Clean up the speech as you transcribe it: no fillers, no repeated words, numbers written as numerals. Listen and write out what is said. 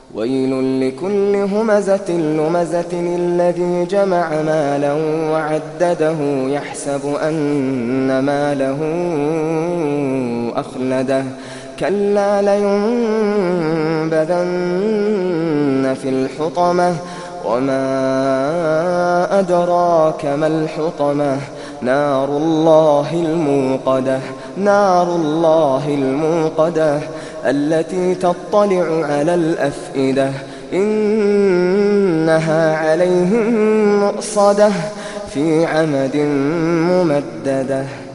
ويل لكل همزة لمزة الذي جمع مالا وعدده يحسب أن ماله أخلده كلا لينبذن في الحطمة وما أدراك ما الحطمة نار الله الموقدة التي تطلع على الأفئدة إنها عليهم مؤصدة في عمد ممددة.